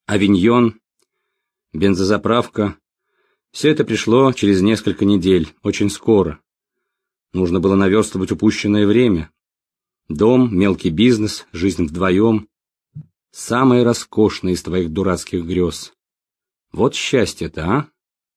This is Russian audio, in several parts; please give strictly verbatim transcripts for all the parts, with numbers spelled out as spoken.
авиньон, бензозаправка — все это пришло через несколько недель, очень скоро. Нужно было наверстывать упущенное время. Дом, мелкий бизнес, жизнь вдвоем. Самое роскошное из твоих дурацких грез. Вот счастье-то, а?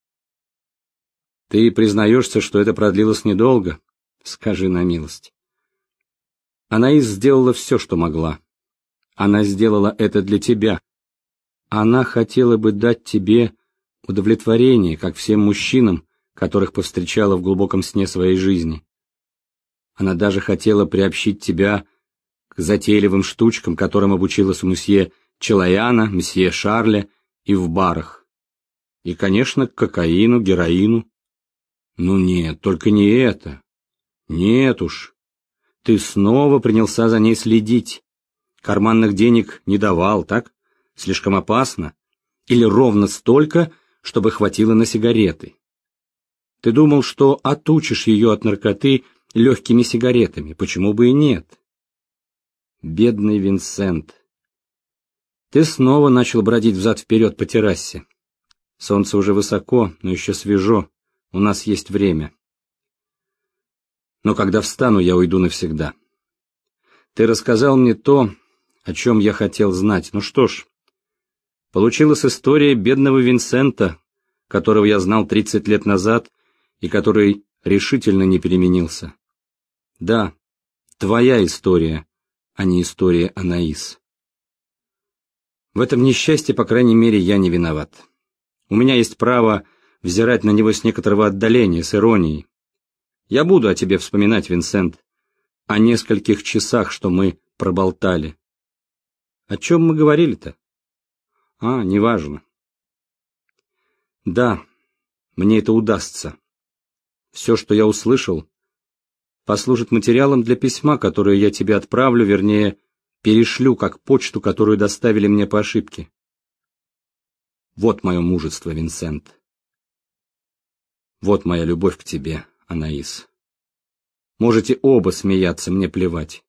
Ты признаешься, что это продлилось недолго? Скажи на милость. Анаис сделала все, что могла. Она сделала это для тебя. Она хотела бы дать тебе удовлетворение, как всем мужчинам, которых повстречала в глубоком сне своей жизни. Она даже хотела приобщить тебя к затейливым штучкам, которым обучилась у месье Челаяна, месье Шарля и в барах. И, конечно, к кокаину, героину. Ну нет, только не это. Нет уж. Ты снова принялся за ней следить. Карманных денег не давал, так? Слишком опасно? Или ровно столько, чтобы хватило на сигареты? Ты думал, что отучишь ее от наркоты легкими сигаретами. Почему бы и нет? Бедный Винсент. Ты снова начал бродить взад-вперед по террасе. Солнце уже высоко, но еще свежо. У нас есть время. Но когда встану, я уйду навсегда. Ты рассказал мне то, о чем я хотел знать. Ну что ж, получилась история бедного Винсента, которого я знал тридцать лет назад и который решительно не переменился. Да, твоя история, а не история Анаис. В этом несчастье, по крайней мере, я не виноват. У меня есть право взирать на него с некоторого отдаления, с иронией. Я буду о тебе вспоминать, Винсент, о нескольких часах, что мы проболтали. О чем мы говорили-то? А, неважно. Да, мне это удастся. Все, что я услышал, послужит материалом для письма, которое я тебе отправлю, вернее, перешлю как почту, которую доставили мне по ошибке. Вот мое мужество, Винсент. Вот моя любовь к тебе, Анаис. Можете оба смеяться, мне плевать.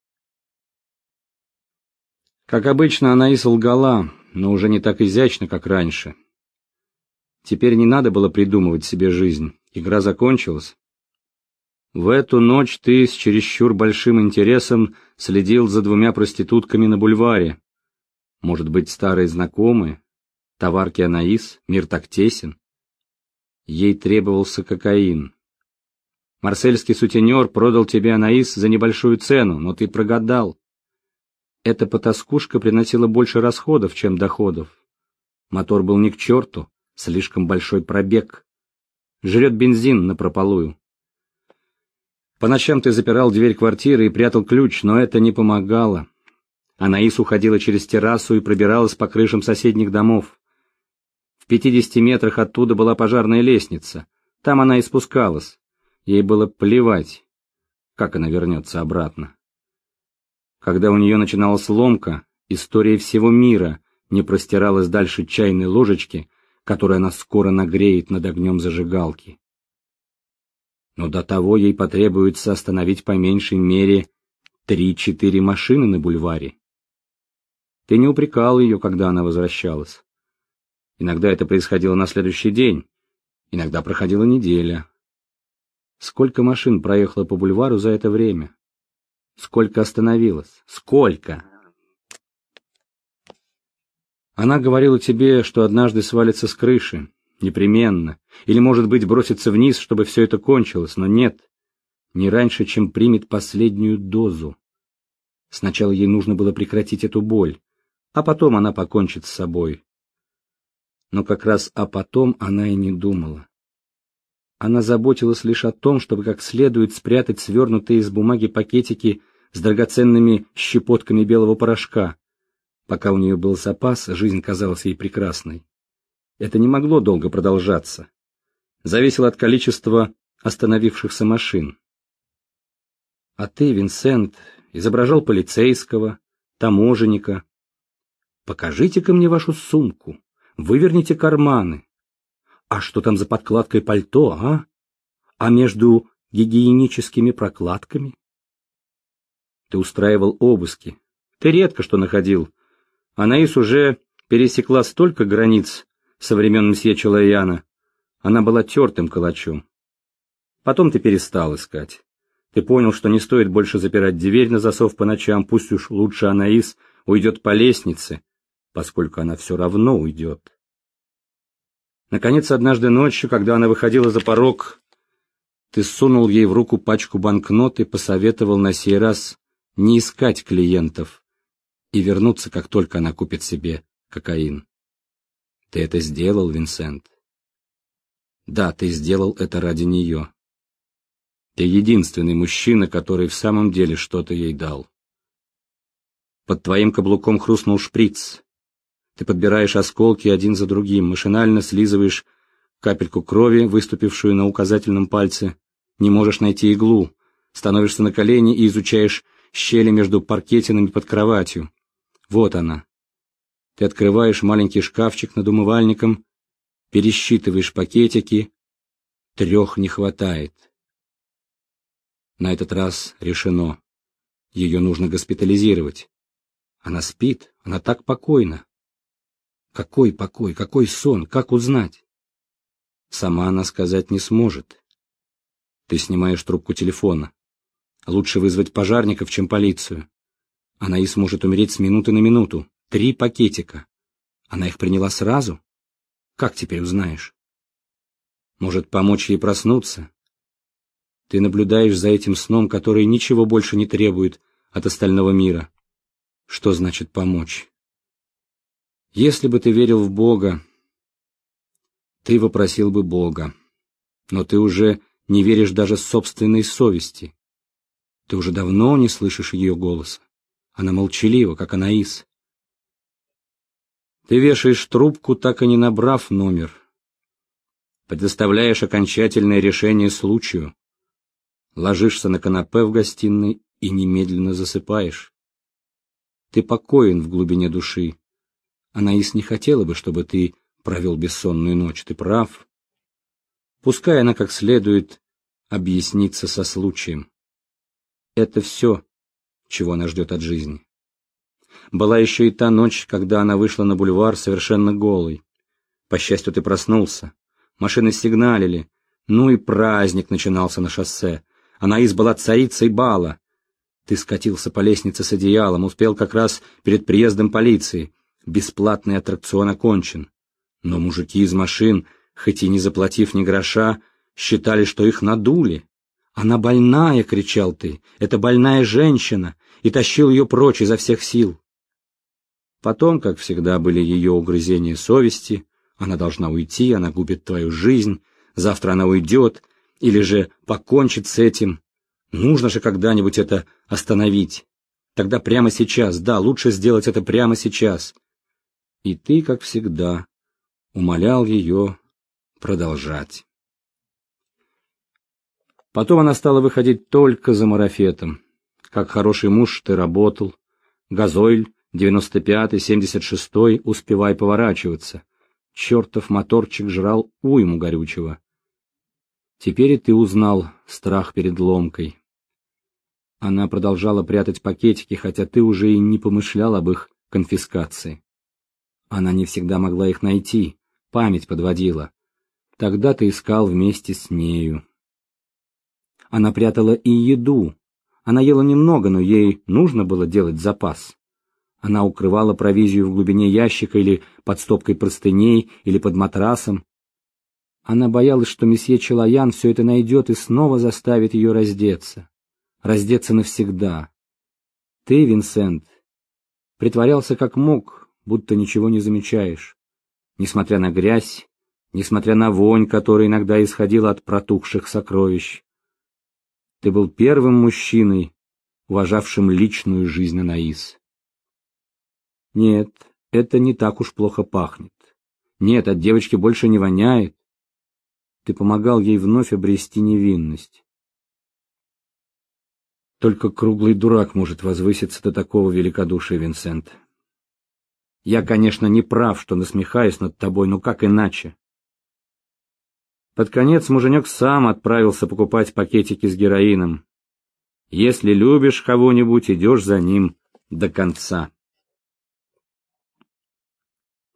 Как обычно, Анаис лгала, но уже не так изящно, как раньше. Теперь не надо было придумывать себе жизнь. Игра закончилась. В эту ночь ты с чересчур большим интересом следил за двумя проститутками на бульваре. Может быть, старые знакомые? Товарки Анаис? Мир так тесен. Ей требовался кокаин. Марсельский сутенер продал тебе Анаис за небольшую цену, но ты прогадал. Эта потаскушка приносила больше расходов, чем доходов. Мотор был ни к черту, слишком большой пробег. Жрет бензин напропалую. По ночам ты запирал дверь квартиры и прятал ключ, но это не помогало. Анаис уходила через террасу и пробиралась по крышам соседних домов. В пятидесяти метрах оттуда была пожарная лестница. Там она и спускалась. Ей было плевать, как она вернется обратно. Когда у нее начиналась ломка, история всего мира не простиралась дальше чайной ложечки, которую она скоро нагреет над огнем зажигалки. Но до того ей потребуется остановить по меньшей мере три-четыре машины на бульваре. Ты не упрекал ее, когда она возвращалась. Иногда это происходило на следующий день, иногда проходила неделя. Сколько машин проехало по бульвару за это время? Сколько остановилось? Сколько? Она говорила тебе, что однажды свалится с крыши, непременно, или, может быть, бросится вниз, чтобы все это кончилось, но нет, не раньше, чем примет последнюю дозу. Сначала ей нужно было прекратить эту боль, а потом она покончит с собой. Но как раз о потом она и не думала. Она заботилась лишь о том, чтобы как следует спрятать свернутые из бумаги пакетики с драгоценными щепотками белого порошка. Пока у нее был запас, жизнь казалась ей прекрасной. Это не могло долго продолжаться. Зависело от количества остановившихся машин. А ты, Винсент, изображал полицейского, таможенника. Покажите-ка мне вашу сумку, выверните карманы. А что там за подкладкой пальто, а? А между гигиеническими прокладками? Ты устраивал обыски. Ты редко что находил. Анаис уже пересекла столько границ со времен мсье Чолаяна, она была тертым калачом. Потом ты перестал искать. Ты понял, что не стоит больше запирать дверь на засов по ночам, пусть уж лучше Анаис уйдет по лестнице, поскольку она все равно уйдет. Наконец, однажды ночью, когда она выходила за порог, ты сунул ей в руку пачку банкнот и посоветовал на сей раз не искать клиентов и вернуться, как только она купит себе кокаин. Ты это сделал, Винсент? Да, ты сделал это ради нее. Ты единственный мужчина, который в самом деле что-то ей дал. Под твоим каблуком хрустнул шприц. Ты подбираешь осколки один за другим, машинально слизываешь капельку крови, выступившую на указательном пальце, не можешь найти иглу, становишься на колени и изучаешь щели между паркетинами под кроватью. Вот она. Ты открываешь маленький шкафчик над умывальником, пересчитываешь пакетики, трех не хватает. На этот раз решено. Ее нужно госпитализировать. Она спит, она так покойна. Какой покой, какой сон, как узнать? Сама она сказать не сможет. Ты снимаешь трубку телефона. Лучше вызвать пожарников, чем полицию. Она и сможет умереть с минуты на минуту. Три пакетика. Она их приняла сразу? Как теперь узнаешь? Может, помочь ей проснуться? Ты наблюдаешь за этим сном, который ничего больше не требует от остального мира. Что значит помочь? Если бы ты верил в Бога, ты вопросил бы Бога. Но ты уже не веришь даже собственной совести. Ты уже давно не слышишь ее голоса. Она молчалива, как Анаис. Ты вешаешь трубку, так и не набрав номер. Предоставляешь окончательное решение случаю. Ложишься на канапе в гостиной и немедленно засыпаешь. Ты покоен в глубине души. Анаис не хотела бы, чтобы ты провел бессонную ночь. Ты прав. Пускай она как следует объяснится со случаем. Это все, чего она ждет от жизни. Была еще и та ночь, когда она вышла на бульвар совершенно голой. По счастью, ты проснулся. Машины сигналили. Ну и праздник начинался на шоссе. Анаис была царицей бала. Ты скатился по лестнице с одеялом, успел как раз перед приездом полиции. Бесплатный аттракцион окончен. Но мужики из машин, хоть и не заплатив ни гроша, считали, что их надули. «Она больная!» — кричал ты. «Это больная женщина!» И тащил ее прочь изо всех сил. Потом, как всегда, были ее угрызения совести. Она должна уйти, она губит твою жизнь. Завтра она уйдет, или же покончит с этим. Нужно же когда-нибудь это остановить. Тогда прямо сейчас, да, лучше сделать это прямо сейчас. И ты, как всегда, умолял ее продолжать. Потом она стала выходить только за марафетом. Как хороший муж ты работал. Газойль, девяносто пятый, семьдесят шестой, успевай поворачиваться. Чертов моторчик жрал уйму горючего. Теперь и ты узнал страх перед ломкой. Она продолжала прятать пакетики, хотя ты уже и не помышлял об их конфискации. Она не всегда могла их найти, память подводила. Тогда ты искал вместе с нею. Она прятала и еду. Она ела немного, но ей нужно было делать запас. Она укрывала провизию в глубине ящика или под стопкой простыней, или под матрасом. Она боялась, что месье Чолаян все это найдет и снова заставит ее раздеться. Раздеться навсегда. Ты, Винсент, притворялся как мог, будто ничего не замечаешь. Несмотря на грязь, несмотря на вонь, которая иногда исходила от протухших сокровищ. Ты был первым мужчиной, уважавшим личную жизнь Анаис. Нет, это не так уж плохо пахнет. Нет, от девочки больше не воняет. Ты помогал ей вновь обрести невинность. Только круглый дурак может возвыситься до такого великодушия, Винсент. Я, конечно, не прав, что насмехаюсь над тобой, но как иначе? Под конец муженек сам отправился покупать пакетики с героином. Если любишь кого-нибудь, идешь за ним до конца.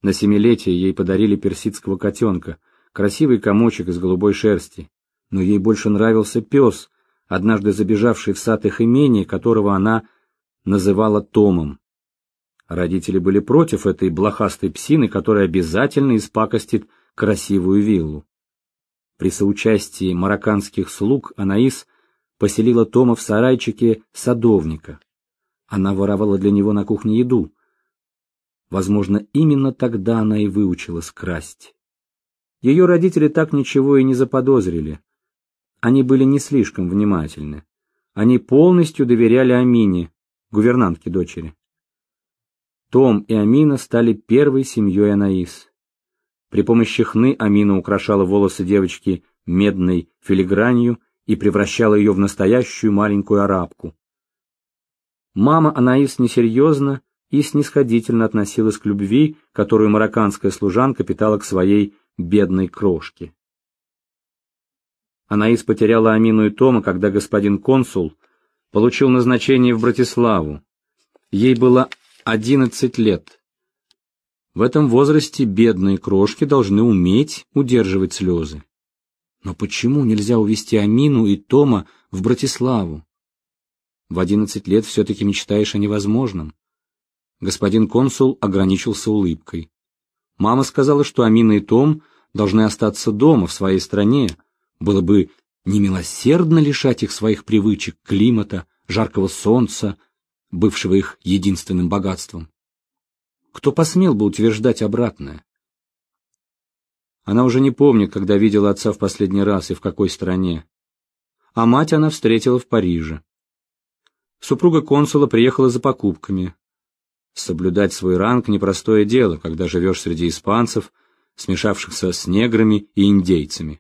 На семилетие ей подарили персидского котенка, красивый комочек из голубой шерсти, но ей больше нравился пес, однажды забежавший в сад их имения, которого она называла Томом. Родители были против этой блохастой псины, которая обязательно испакостит красивую виллу. При соучастии марокканских слуг Анаис поселила Тома в сарайчике садовника. Она воровала для него на кухне еду. Возможно, именно тогда она и выучилась красть. Ее родители так ничего и не заподозрили. Они были не слишком внимательны. Они полностью доверяли Амине, гувернантке дочери. Том и Амина стали первой семьей Анаис. При помощи хны Амина украшала волосы девочки медной филигранью и превращала ее в настоящую маленькую арабку. Мама Анаис несерьезно и снисходительно относилась к любви, которую марокканская служанка питала к своей бедной крошке. Анаис потеряла Амину и Тома, когда господин консул получил назначение в Братиславу. Ей было одиннадцать лет. В этом возрасте бедные крошки должны уметь удерживать слезы. Но почему нельзя увезти Амину и Тома в Братиславу? В одиннадцать лет все-таки мечтаешь о невозможном. Господин консул ограничился улыбкой. Мама сказала, что Амина и Том должны остаться дома, в своей стране. Было бы немилосердно лишать их своих привычек, климата, жаркого солнца, бывшего их единственным богатством. Кто посмел бы утверждать обратное? Она уже не помнит, когда видела отца в последний раз и в какой стране. А мать она встретила в Париже. Супруга консула приехала за покупками. Соблюдать свой ранг — непростое дело, когда живешь среди испанцев, смешавшихся с неграми и индейцами.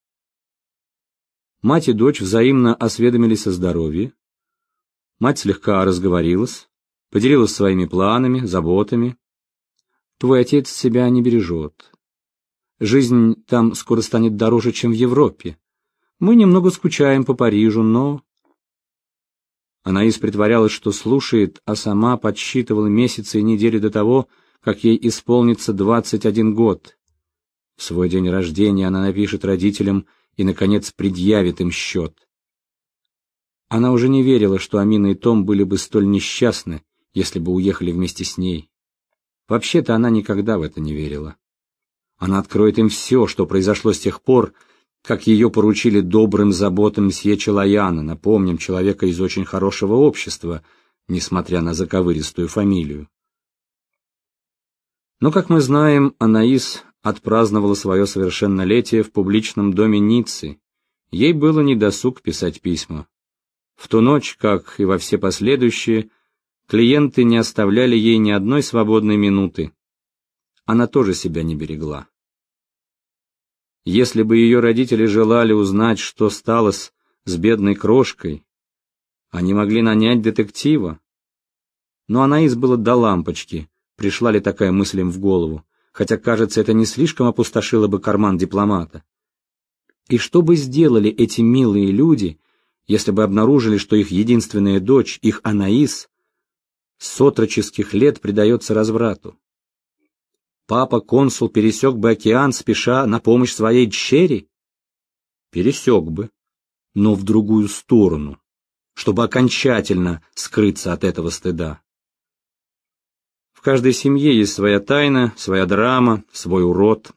Мать и дочь взаимно осведомились о здоровье. Мать слегка разговорилась, поделилась своими планами, заботами. Твой отец себя не бережет. Жизнь там скоро станет дороже, чем в Европе. Мы немного скучаем по Парижу, но... Анаис притворялась, что слушает, а сама подсчитывала месяцы и недели до того, как ей исполнится двадцать один год. В свой день рождения она напишет родителям и, наконец, предъявит им счет. Она уже не верила, что Амина и Том были бы столь несчастны, если бы уехали вместе с ней. Вообще-то она никогда в это не верила. Она откроет им все, что произошло с тех пор, как ее поручили добрым заботам мсье Челаяна, напомним, человека из очень хорошего общества, несмотря на заковыристую фамилию. Но, как мы знаем, Анаис отпраздновала свое совершеннолетие в публичном доме Ниццы. Ей было недосуг писать письма. В ту ночь, как и во все последующие, клиенты не оставляли ей ни одной свободной минуты. Она тоже себя не берегла. Если бы ее родители желали узнать, что стало с, с бедной крошкой, они могли нанять детектива. Но Анаис было до лампочки, пришла ли такая мысль им в голову, хотя, кажется, это не слишком опустошило бы карман дипломата. И что бы сделали эти милые люди, если бы обнаружили, что их единственная дочь, их Анаис, с отроческих лет предается разврату? Папа-консул пересек бы океан, спеша на помощь своей дщери? Пересек бы, но в другую сторону, чтобы окончательно скрыться от этого стыда. В каждой семье есть своя тайна, своя драма, свой урод.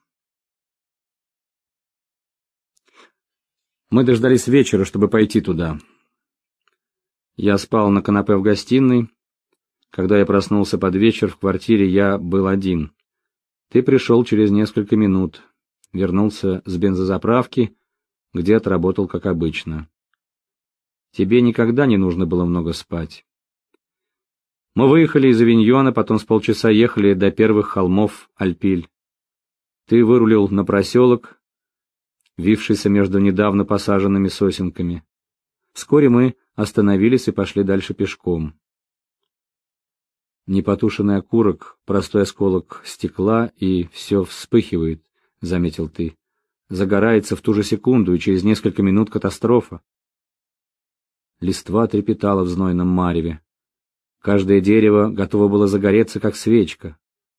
Мы дождались вечера, чтобы пойти туда. Я спал на канапе в гостиной. Когда я проснулся под вечер в квартире, я был один. Ты пришел через несколько минут, вернулся с бензозаправки, где отработал, как обычно. Тебе никогда не нужно было много спать. Мы выехали из Авиньона, потом с полчаса ехали до первых холмов Альпиль. Ты вырулил на проселок, вившийся между недавно посаженными сосенками. Вскоре мы остановились и пошли дальше пешком. Непотушенный окурок, простой осколок стекла, и все вспыхивает, — заметил ты. Загорается в ту же секунду, и через несколько минут катастрофа. Листва трепетала в знойном мареве. Каждое дерево готово было загореться, как свечка.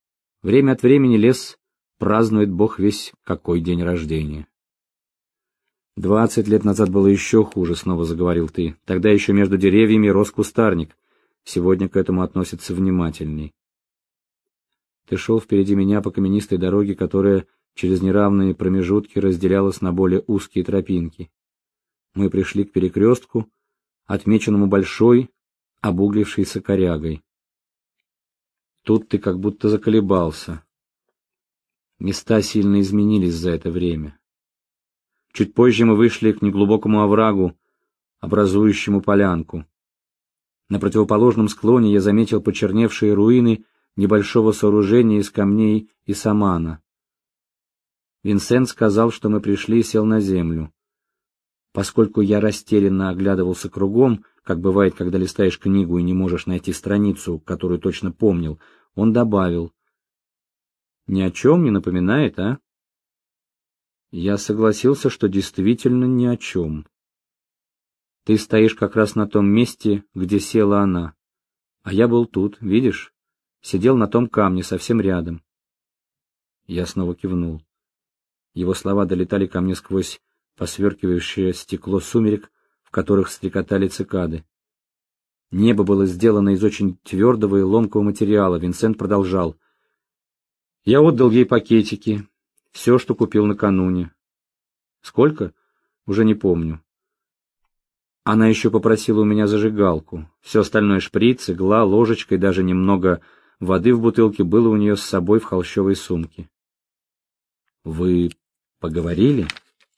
Время от времени лес празднует бог весь какой день рождения. «Двадцать лет назад было еще хуже», — снова заговорил ты. «Тогда еще между деревьями рос кустарник. Сегодня к этому относятся внимательней. Ты шел впереди меня по каменистой дороге, которая через неравные промежутки разделялась на более узкие тропинки. Мы пришли к перекрестку, отмеченному большой, обуглившейся корягой. Тут ты как будто заколебался. Места сильно изменились за это время. Чуть позже мы вышли к неглубокому оврагу, образующему полянку. На противоположном склоне я заметил почерневшие руины небольшого сооружения из камней и самана. Винсент сказал, что мы пришли, и сел на землю. Поскольку я растерянно оглядывался кругом, как бывает, когда листаешь книгу и не можешь найти страницу, которую точно помнил, он добавил: «Ни о чем не напоминает, а?» Я согласился, что действительно ни о чем. Ты стоишь как раз на том месте, где села она. А я был тут, видишь? Сидел на том камне, совсем рядом. Я снова кивнул. Его слова долетали ко мне сквозь посверкивающее стекло сумерек, в которых стрекотали цикады. Небо было сделано из очень твердого и ломкого материала. Винсент продолжал. Я отдал ей пакетики, все, что купил накануне. Сколько? Уже не помню. Она еще попросила у меня зажигалку. Все остальное — шприц, игла, ложечка и даже немного воды в бутылке — было у нее с собой в холщовой сумке. Вы поговорили?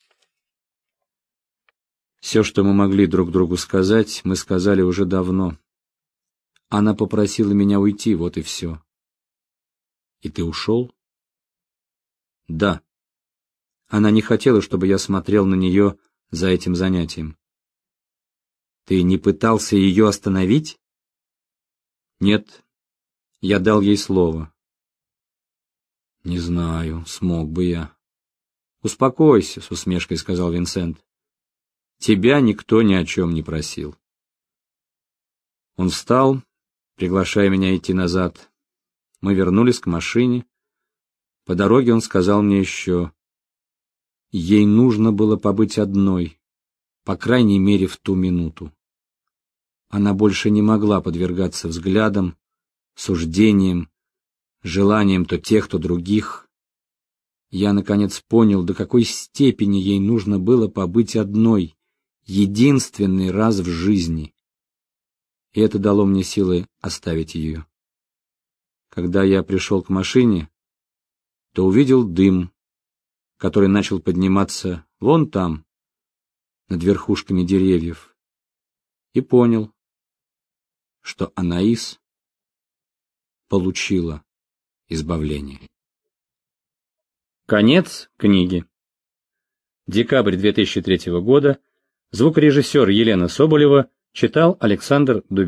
Все, что мы могли друг другу сказать, мы сказали уже давно. Она попросила меня уйти, вот и все. И ты ушел? Да. Она не хотела, чтобы я смотрел на нее за этим занятием. Ты не пытался ее остановить? Нет, я дал ей слово. Не знаю, смог бы я. Успокойся, с усмешкой сказал Винсент. Тебя никто ни о чем не просил. Он встал, приглашая меня идти назад. Мы вернулись к машине. По дороге он сказал мне еще: ей нужно было побыть одной, по крайней мере, в ту минуту. Она больше не могла подвергаться взглядам, суждениям, желаниям то тех, то других. Я, наконец, понял, до какой степени ей нужно было побыть одной, единственный раз в жизни. И это дало мне силы оставить ее. Когда я пришел к машине, то увидел дым, который начал подниматься вон там, над верхушками деревьев, и понял, что Анаис получила избавление. Конец книги. Декабрь две тысячи третьего года. Звукорежиссер Елена Соболева читал Александр Дубин.